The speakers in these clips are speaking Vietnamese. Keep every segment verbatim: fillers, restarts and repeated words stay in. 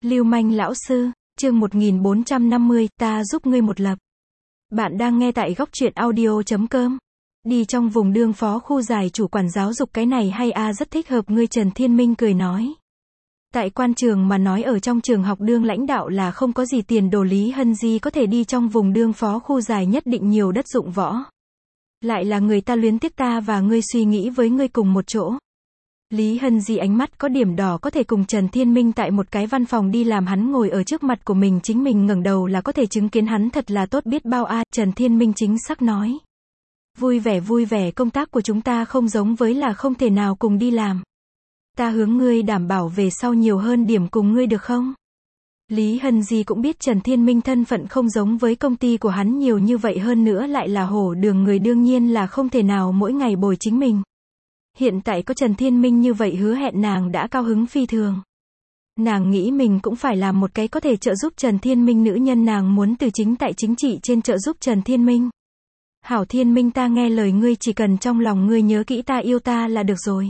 Lưu manh lão sư, chương một nghìn bốn trăm năm mươi, ta giúp ngươi một lập. Bạn đang nghe tại góc truyện audio chấm com. Đi trong vùng đương phó khu giải chủ quản giáo dục cái này hay a à, rất thích hợp ngươi. Trần Thiên Minh cười nói. Tại quan trường mà nói ở trong trường học đương lãnh đạo là không có gì tiền đồ. Lý Hân Di có thể đi trong vùng đương phó khu giải nhất định nhiều đất dụng võ. Lại là người ta luyến tiếc ta và ngươi suy nghĩ với ngươi cùng một chỗ. Lý Hân Di ánh mắt có điểm đỏ có thể cùng Trần Thiên Minh tại một cái văn phòng đi làm. Hắn ngồi ở trước mặt của mình, chính mình ngẩng đầu là có thể chứng kiến hắn thật là tốt biết bao a. À, Trần Thiên Minh chính xác nói. Vui vẻ vui vẻ, công tác của chúng ta không giống với là không thể nào cùng đi làm. Ta hướng ngươi đảm bảo về sau nhiều hơn điểm cùng ngươi được không? Lý Hân Di cũng biết Trần Thiên Minh thân phận không giống với công ty của hắn nhiều như vậy, hơn nữa lại là hổ đường người, đương nhiên là không thể nào mỗi ngày bồi chính mình. Hiện tại có Trần Thiên Minh như vậy hứa hẹn, nàng đã cao hứng phi thường. Nàng nghĩ mình cũng phải làm một cái có thể trợ giúp Trần Thiên Minh nữ nhân, nàng muốn từ chính tại chính trị trên trợ giúp Trần Thiên Minh. Hảo Thiên Minh, ta nghe lời ngươi, chỉ cần trong lòng ngươi nhớ kỹ ta yêu ta là được rồi.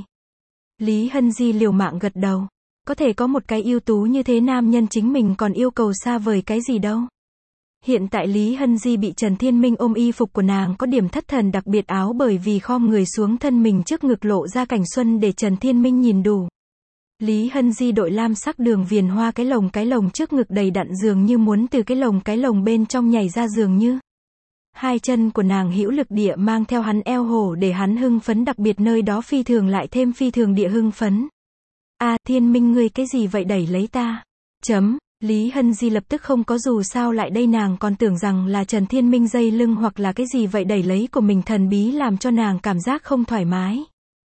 Lý Hân Di liều mạng gật đầu. Có thể có một cái ưu tú như thế nam nhân, chính mình còn yêu cầu xa vời cái gì đâu. Hiện tại Lý Hân Di bị Trần Thiên Minh ôm, y phục của nàng có điểm thất thần, đặc biệt áo bởi vì khom người xuống, thân mình trước ngực lộ ra cảnh xuân để Trần Thiên Minh nhìn đủ. Lý Hân Di đội lam sắc đường viền hoa cái lồng, cái lồng trước ngực đầy đặn dường như muốn từ cái lồng cái lồng bên trong nhảy ra dường như. Hai chân của nàng hữu lực địa mang theo hắn eo hổ để hắn hưng phấn, đặc biệt nơi đó phi thường lại thêm phi thường địa hưng phấn. A à, Thiên Minh ngươi cái gì vậy, đẩy lấy ta. Chấm. Lý Hân Di lập tức không có dù sao lại đây, nàng còn tưởng rằng là Trần Thiên Minh dây lưng hoặc là cái gì vậy, đẩy lấy của mình thần bí làm cho nàng cảm giác không thoải mái.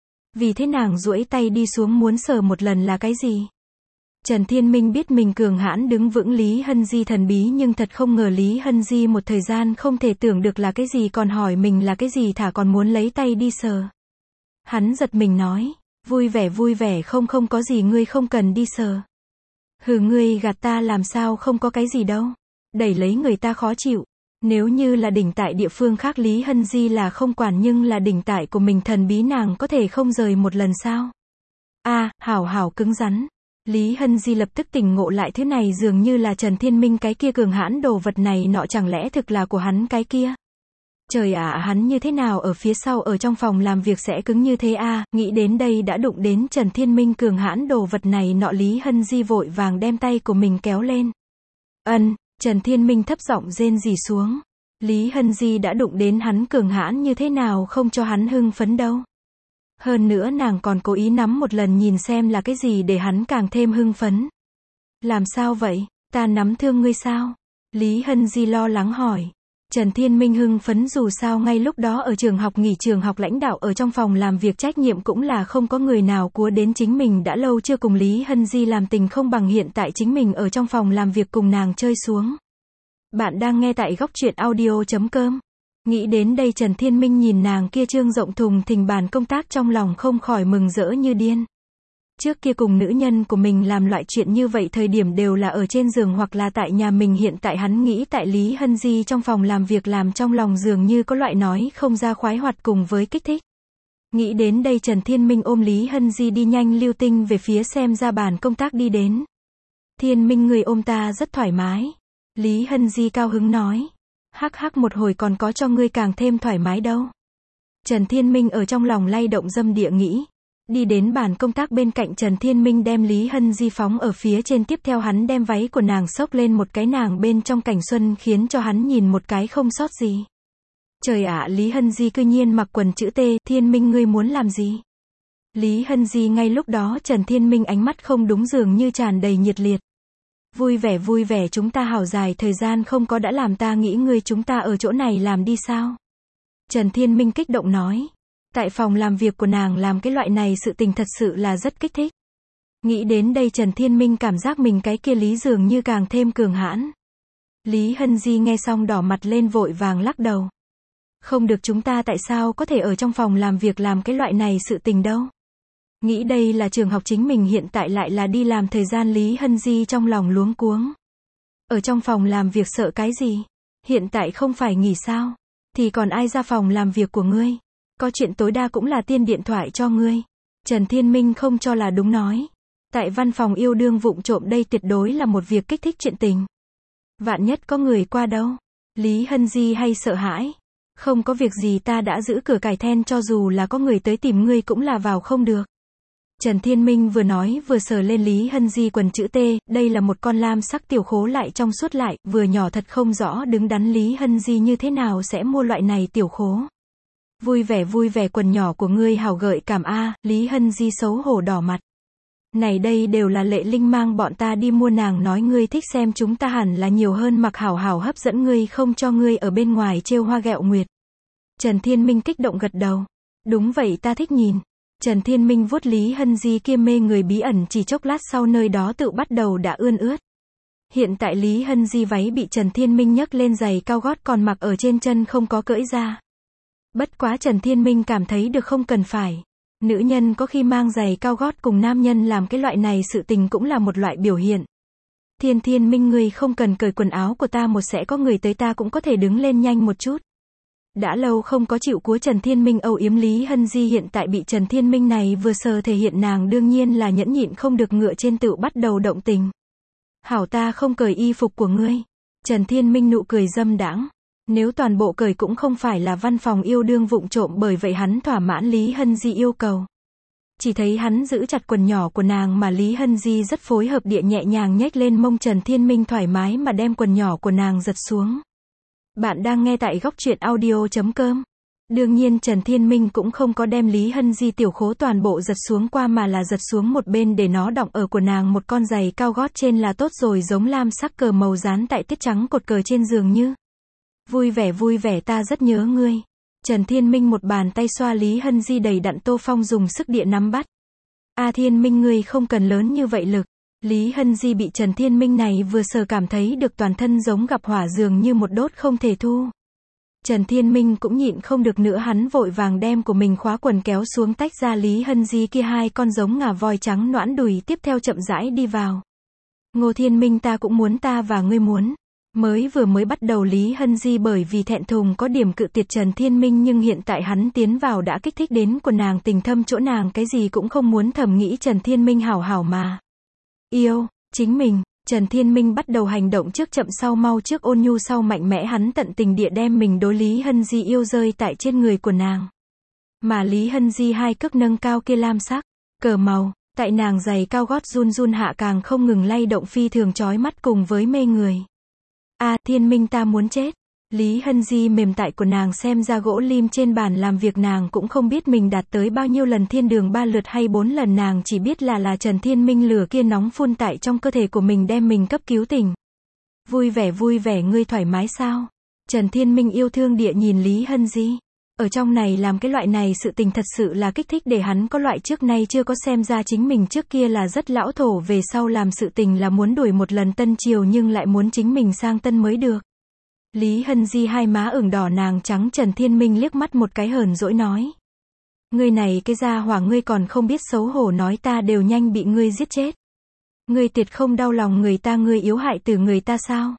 Vì thế nàng duỗi tay đi xuống muốn sờ một lần là cái gì. Trần Thiên Minh biết mình cường hãn đứng vững Lý Hân Di thần bí, nhưng thật không ngờ Lý Hân Di một thời gian không thể tưởng được là cái gì, còn hỏi mình là cái gì, thả còn muốn lấy tay đi sờ. Hắn giật mình nói, vui vẻ vui vẻ, không không có gì, ngươi không cần đi sờ. Hừ, ngươi gạt ta, làm sao không có cái gì đâu. Đẩy lấy người ta khó chịu. Nếu như là đỉnh tại địa phương khác Lý Hân Di là không quản, nhưng là đỉnh tại của mình thần bí, nàng có thể không rời một lần sao? A, à, hảo hảo cứng rắn. Lý Hân Di lập tức tỉnh ngộ lại, thứ này dường như là Trần Thiên Minh cái kia cường hãn đồ vật này nọ, chẳng lẽ thực là của hắn cái kia? Trời ạ, à, hắn như thế nào ở phía sau ở trong phòng làm việc sẽ cứng như thế a? À, nghĩ đến đây đã đụng đến Trần Thiên Minh cường hãn đồ vật này nọ, Lý Hân Di vội vàng đem tay của mình kéo lên. Ân, Trần Thiên Minh thấp giọng rên rỉ xuống. Lý Hân Di đã đụng đến hắn cường hãn như thế nào không cho hắn hưng phấn đâu. Hơn nữa nàng còn cố ý nắm một lần nhìn xem là cái gì để hắn càng thêm hưng phấn. Làm sao vậy, ta nắm thương ngươi sao? Lý Hân Di lo lắng hỏi. Trần Thiên Minh hưng phấn, dù sao ngay lúc đó ở trường học nghỉ, trường học lãnh đạo ở trong phòng làm việc trách nhiệm cũng là không có người nào cúa đến chính mình, đã lâu chưa cùng Lý Hân Di làm tình, không bằng hiện tại chính mình ở trong phòng làm việc cùng nàng chơi xuống. Bạn đang nghe tại góc truyện audio chấm com. Nghĩ đến đây Trần Thiên Minh nhìn nàng kia trương rộng thùng thình bàn công tác, trong lòng không khỏi mừng rỡ như điên. Trước kia cùng nữ nhân của mình làm loại chuyện như vậy thời điểm đều là ở trên giường hoặc là tại nhà mình, hiện tại hắn nghĩ tại Lý Hân Di trong phòng làm việc làm, trong lòng dường như có loại nói không ra khoái hoạt cùng với kích thích. Nghĩ đến đây Trần Thiên Minh ôm Lý Hân Di đi nhanh lưu tinh về phía xem ra bàn công tác đi đến. Thiên Minh người ôm ta rất thoải mái. Lý Hân Di cao hứng nói. Hắc hắc, một hồi còn có cho ngươi càng thêm thoải mái đâu. Trần Thiên Minh ở trong lòng lay động dâm địa nghĩ. Đi đến bàn công tác bên cạnh, Trần Thiên Minh đem Lý Hân Di phóng ở phía trên, tiếp theo hắn đem váy của nàng xốc lên một cái, nàng bên trong cảnh xuân khiến cho hắn nhìn một cái không sót gì. Trời ạ, à, Lý Hân Di cư nhiên mặc quần chữ T, Thiên Minh ngươi muốn làm gì? Lý Hân Di ngay lúc đó Trần Thiên Minh ánh mắt không đúng, dường như tràn đầy nhiệt liệt. Vui vẻ vui vẻ, chúng ta hảo dài thời gian không có, đã làm ta nghĩ ngươi, chúng ta ở chỗ này làm đi sao? Trần Thiên Minh kích động nói. Tại phòng làm việc của nàng làm cái loại này sự tình thật sự là rất kích thích. Nghĩ đến đây Trần Thiên Minh cảm giác mình cái kia Lý dường như càng thêm cường hãn. Lý Hân Di nghe xong đỏ mặt lên, vội vàng lắc đầu. Không được, chúng ta tại sao có thể ở trong phòng làm việc làm cái loại này sự tình đâu. Nghĩ đây là trường học chính mình, hiện tại lại là đi làm thời gian, Lý Hân Di trong lòng luống cuống. Ở trong phòng làm việc sợ cái gì? Hiện tại không phải nghỉ sao? Thì còn ai ra phòng làm việc của ngươi? Có chuyện tối đa cũng là tiên điện thoại cho ngươi. Trần Thiên Minh không cho là đúng nói. Tại văn phòng yêu đương vụng trộm đây tuyệt đối là một việc kích thích chuyện tình. Vạn nhất có người qua đâu. Lý Hân Di hay sợ hãi. Không có việc gì, ta đã giữ cửa cài then, cho dù là có người tới tìm ngươi cũng là vào không được. Trần Thiên Minh vừa nói vừa sờ lên Lý Hân Di quần chữ T, đây là một con lam sắc tiểu khố lại trong suốt lại, vừa nhỏ thật không rõ đứng đắn Lý Hân Di như thế nào sẽ mua loại này tiểu khố. Vui vẻ vui vẻ, quần nhỏ của ngươi hào gợi cảm a. Lý Hân Di xấu hổ đỏ mặt. Này đây đều là Lệ Linh mang bọn ta đi mua, nàng nói ngươi thích xem chúng ta hẳn là nhiều hơn mặc hảo hảo hấp dẫn ngươi, không cho ngươi ở bên ngoài trêu hoa ghẹo nguyệt. Trần Thiên Minh kích động gật đầu. Đúng vậy, ta thích nhìn. Trần Thiên Minh vuốt Lý Hân Di kia mê người bí ẩn, chỉ chốc lát sau nơi đó tự bắt đầu đã ươn ướt. Hiện tại Lý Hân Di váy bị Trần Thiên Minh nhấc lên, giày cao gót còn mặc ở trên chân không có cởi ra. Bất quá Trần Thiên Minh cảm thấy được không cần phải. Nữ nhân có khi mang giày cao gót cùng nam nhân làm cái loại này sự tình cũng là một loại biểu hiện. Thiên Thiên Minh, ngươi không cần cởi quần áo của ta, một sẽ có người tới ta cũng có thể đứng lên nhanh một chút. Đã lâu không có chịu cúa Trần Thiên Minh âu yếm Lý Hân Di hiện tại bị Trần Thiên Minh này vừa sờ thể hiện, nàng đương nhiên là nhẫn nhịn không được, ngựa trên tựu bắt đầu động tình. Hảo, ta không cởi y phục của ngươi. Trần Thiên Minh nụ cười dâm đãng. Nếu toàn bộ cởi cũng không phải là văn phòng yêu đương vụng trộm, bởi vậy hắn thỏa mãn Lý Hân Di yêu cầu. Chỉ thấy hắn giữ chặt quần nhỏ của nàng mà Lý Hân Di rất phối hợp địa nhẹ nhàng nhếch lên mông, Trần Thiên Minh thoải mái mà đem quần nhỏ của nàng giật xuống. Bạn đang nghe tại góc truyện audio chấm com. Đương nhiên Trần Thiên Minh cũng không có đem Lý Hân Di tiểu khố toàn bộ giật xuống qua, mà là giật xuống một bên để nó đọng ở của nàng một con giày cao gót trên là tốt rồi, giống lam sắc cờ màu dán tại tiết trắng cột cờ trên giường như. Vui vẻ vui vẻ, ta rất nhớ ngươi. Trần Thiên Minh một bàn tay xoa Lý Hân Di đầy đặn, Tô Phong dùng sức địa nắm bắt. A Thiên Minh, ngươi không cần lớn như vậy lực. Lý Hân Di bị Trần Thiên Minh này vừa sờ cảm thấy được toàn thân giống gặp hỏa, dường như một đốt không thể thu. Trần Thiên Minh cũng nhịn không được nữa, hắn vội vàng đem của mình khóa quần kéo xuống, tách ra Lý Hân Di kia hai con giống ngà voi trắng nõn đùi, tiếp theo chậm rãi đi vào. Ngô Thiên Minh, ta cũng muốn, ta và ngươi muốn. Mới vừa mới bắt đầu Lý Hân Di bởi vì thẹn thùng có điểm cự tuyệt Trần Thiên Minh, nhưng hiện tại hắn tiến vào đã kích thích đến của nàng tình thâm chỗ nàng cái gì cũng không muốn, thầm nghĩ Trần Thiên Minh hảo hảo mà yêu chính mình. Trần Thiên Minh bắt đầu hành động trước chậm sau mau, trước ôn nhu sau mạnh mẽ, hắn tận tình địa đem mình đối Lý Hân Di yêu rơi tại trên người của nàng. Mà Lý Hân Di hai cước nâng cao kia lam sắc cờ màu tại nàng giày cao gót run run hạ càng không ngừng lay động, phi thường chói mắt cùng với mê người. A Thiên Minh, ta muốn chết. Lý Hân Di mềm tại của nàng xem ra gỗ lim trên bàn làm việc, nàng cũng không biết mình đạt tới bao nhiêu lần thiên đường, ba lượt hay bốn lần, nàng chỉ biết là là Trần Thiên Minh lửa kia nóng phun tại trong cơ thể của mình đem mình cấp cứu tỉnh. Vui vẻ vui vẻ, ngươi thoải mái sao? Trần Thiên Minh yêu thương địa nhìn Lý Hân Di. Ở trong này làm cái loại này sự tình thật sự là kích thích để hắn có loại trước nay chưa có, xem ra chính mình trước kia là rất lão thổ, về sau làm sự tình là muốn đuổi một lần tân triều nhưng lại muốn chính mình sang tân mới được. Lý Hân Di hai má ửng đỏ, nàng trắng Trần Thiên Minh liếc mắt một cái, hờn dỗi nói. Ngươi này cái gia hỏa, ngươi còn không biết xấu hổ, nói ta đều nhanh bị ngươi giết chết. Ngươi tuyệt không đau lòng người ta, ngươi yếu hại từ người ta sao?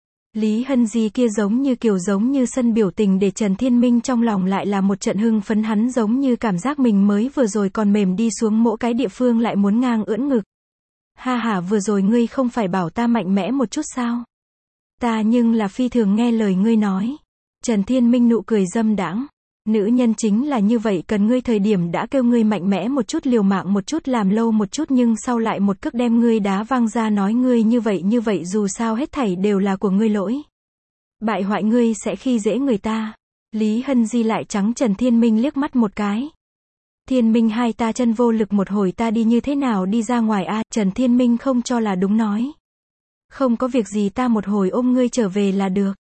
Lý Hân Di kia giống như kiểu giống như sân biểu tình để Trần Thiên Minh trong lòng lại là một trận hưng phấn, hắn giống như cảm giác mình mới vừa rồi còn mềm đi xuống mỗi cái địa phương lại muốn ngang ưỡn ngực. Ha ha, vừa rồi ngươi không phải bảo ta mạnh mẽ một chút sao? Ta nhưng là phi thường nghe lời ngươi nói. Trần Thiên Minh nụ cười dâm đãng. Nữ nhân chính là như vậy, cần ngươi thời điểm đã kêu ngươi mạnh mẽ một chút, liều mạng một chút, làm lâu một chút, nhưng sau lại một cước đem ngươi đá văng ra, nói ngươi như vậy như vậy, dù sao hết thảy đều là của ngươi lỗi. Bại hoại, ngươi sẽ khi dễ người ta. Lý Hân Di lại trắng Trần Thiên Minh liếc mắt một cái. Thiên Minh, hai ta chân vô lực một hồi, ta đi như thế nào đi ra ngoài a? Trần Thiên Minh không cho là đúng nói. Không có việc gì, ta một hồi ôm ngươi trở về là được.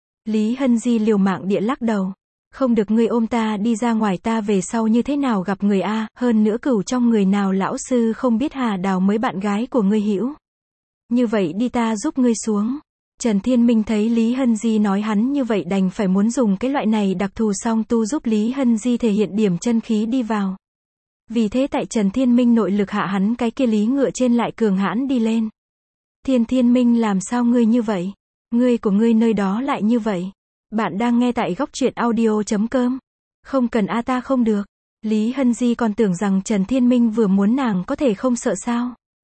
Lý Hân Di liều mạng địa lắc đầu. Không được, ngươi ôm ta đi ra ngoài, ta về sau như thế nào gặp người a? Hơn nữa cửu trong người nào lão sư không biết Hà Đào mới bạn gái của ngươi hữu. Như vậy đi, ta giúp ngươi xuống. Trần Thiên Minh thấy Lý Hân Di nói hắn như vậy đành phải muốn dùng cái loại này đặc thù song tu giúp Lý Hân Di thể hiện điểm chân khí đi vào. Vì thế tại Trần Thiên Minh nội lực hạ, hắn cái kia lý ngựa trên lại cường hãn đi lên. Thiên Thiên Minh, làm sao ngươi như vậy? Ngươi của ngươi nơi đó lại như vậy? Bạn đang nghe tại góc truyện audio chấm com. Không cần a, ta không được. Lý Hân Di còn tưởng rằng Trần Thiên Minh vừa muốn nàng có thể không sợ sao.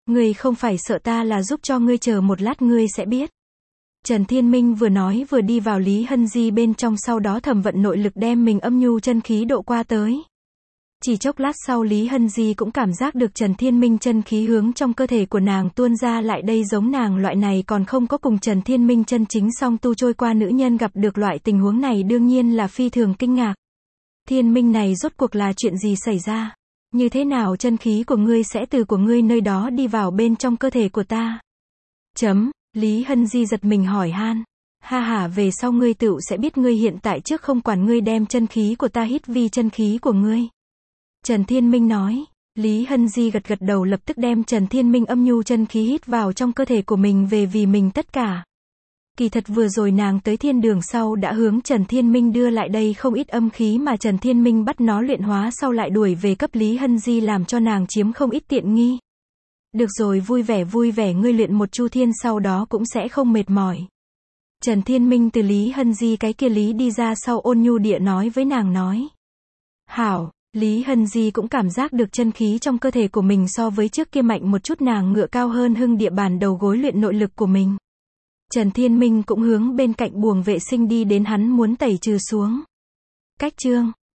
Ngươi không phải sợ ta là giúp cho ngươi, chờ một lát ngươi sẽ biết. Trần Thiên Minh vừa nói vừa đi vào Lý Hân Di bên trong, sau đó thầm vận nội lực đem mình âm nhu chân khí độ qua tới. Chỉ chốc lát sau Lý Hân Di cũng cảm giác được Trần Thiên Minh chân khí hướng trong cơ thể của nàng tuôn ra lại đây, giống nàng loại này còn không có cùng Trần Thiên Minh chân chính song tu trôi qua nữ nhân gặp được loại tình huống này đương nhiên là phi thường kinh ngạc. Thiên Minh này rốt cuộc là chuyện gì xảy ra? Như thế nào chân khí của ngươi sẽ từ của ngươi nơi đó đi vào bên trong cơ thể của ta? Chấm, Lý Hân Di giật mình hỏi han. Ha ha, về sau ngươi tựu sẽ biết, ngươi hiện tại trước không quản ngươi đem chân khí của ta hít vi chân khí của ngươi. Trần Thiên Minh nói. Lý Hân Di gật gật đầu, lập tức đem Trần Thiên Minh âm nhu chân khí hít vào trong cơ thể của mình về vì mình tất cả. Kỳ thật vừa rồi nàng tới thiên đường sau đã hướng Trần Thiên Minh đưa lại đây không ít âm khí mà Trần Thiên Minh bắt nó luyện hóa sau lại đuổi về cấp Lý Hân Di, làm cho nàng chiếm không ít tiện nghi. Được rồi, vui vẻ vui vẻ, ngươi luyện một chu thiên sau đó cũng sẽ không mệt mỏi. Trần Thiên Minh từ Lý Hân Di cái kia lý đi ra sau ôn nhu địa nói với nàng nói. Hảo, Lý Hân Di cũng cảm giác được chân khí trong cơ thể của mình so với trước kia mạnh một chút, nàng ngựa cao hơn hưng địa bàn đầu gối luyện nội lực của mình. Trần Thiên Minh cũng hướng bên cạnh buồng vệ sinh đi đến, hắn muốn tẩy trừ xuống. Cách chương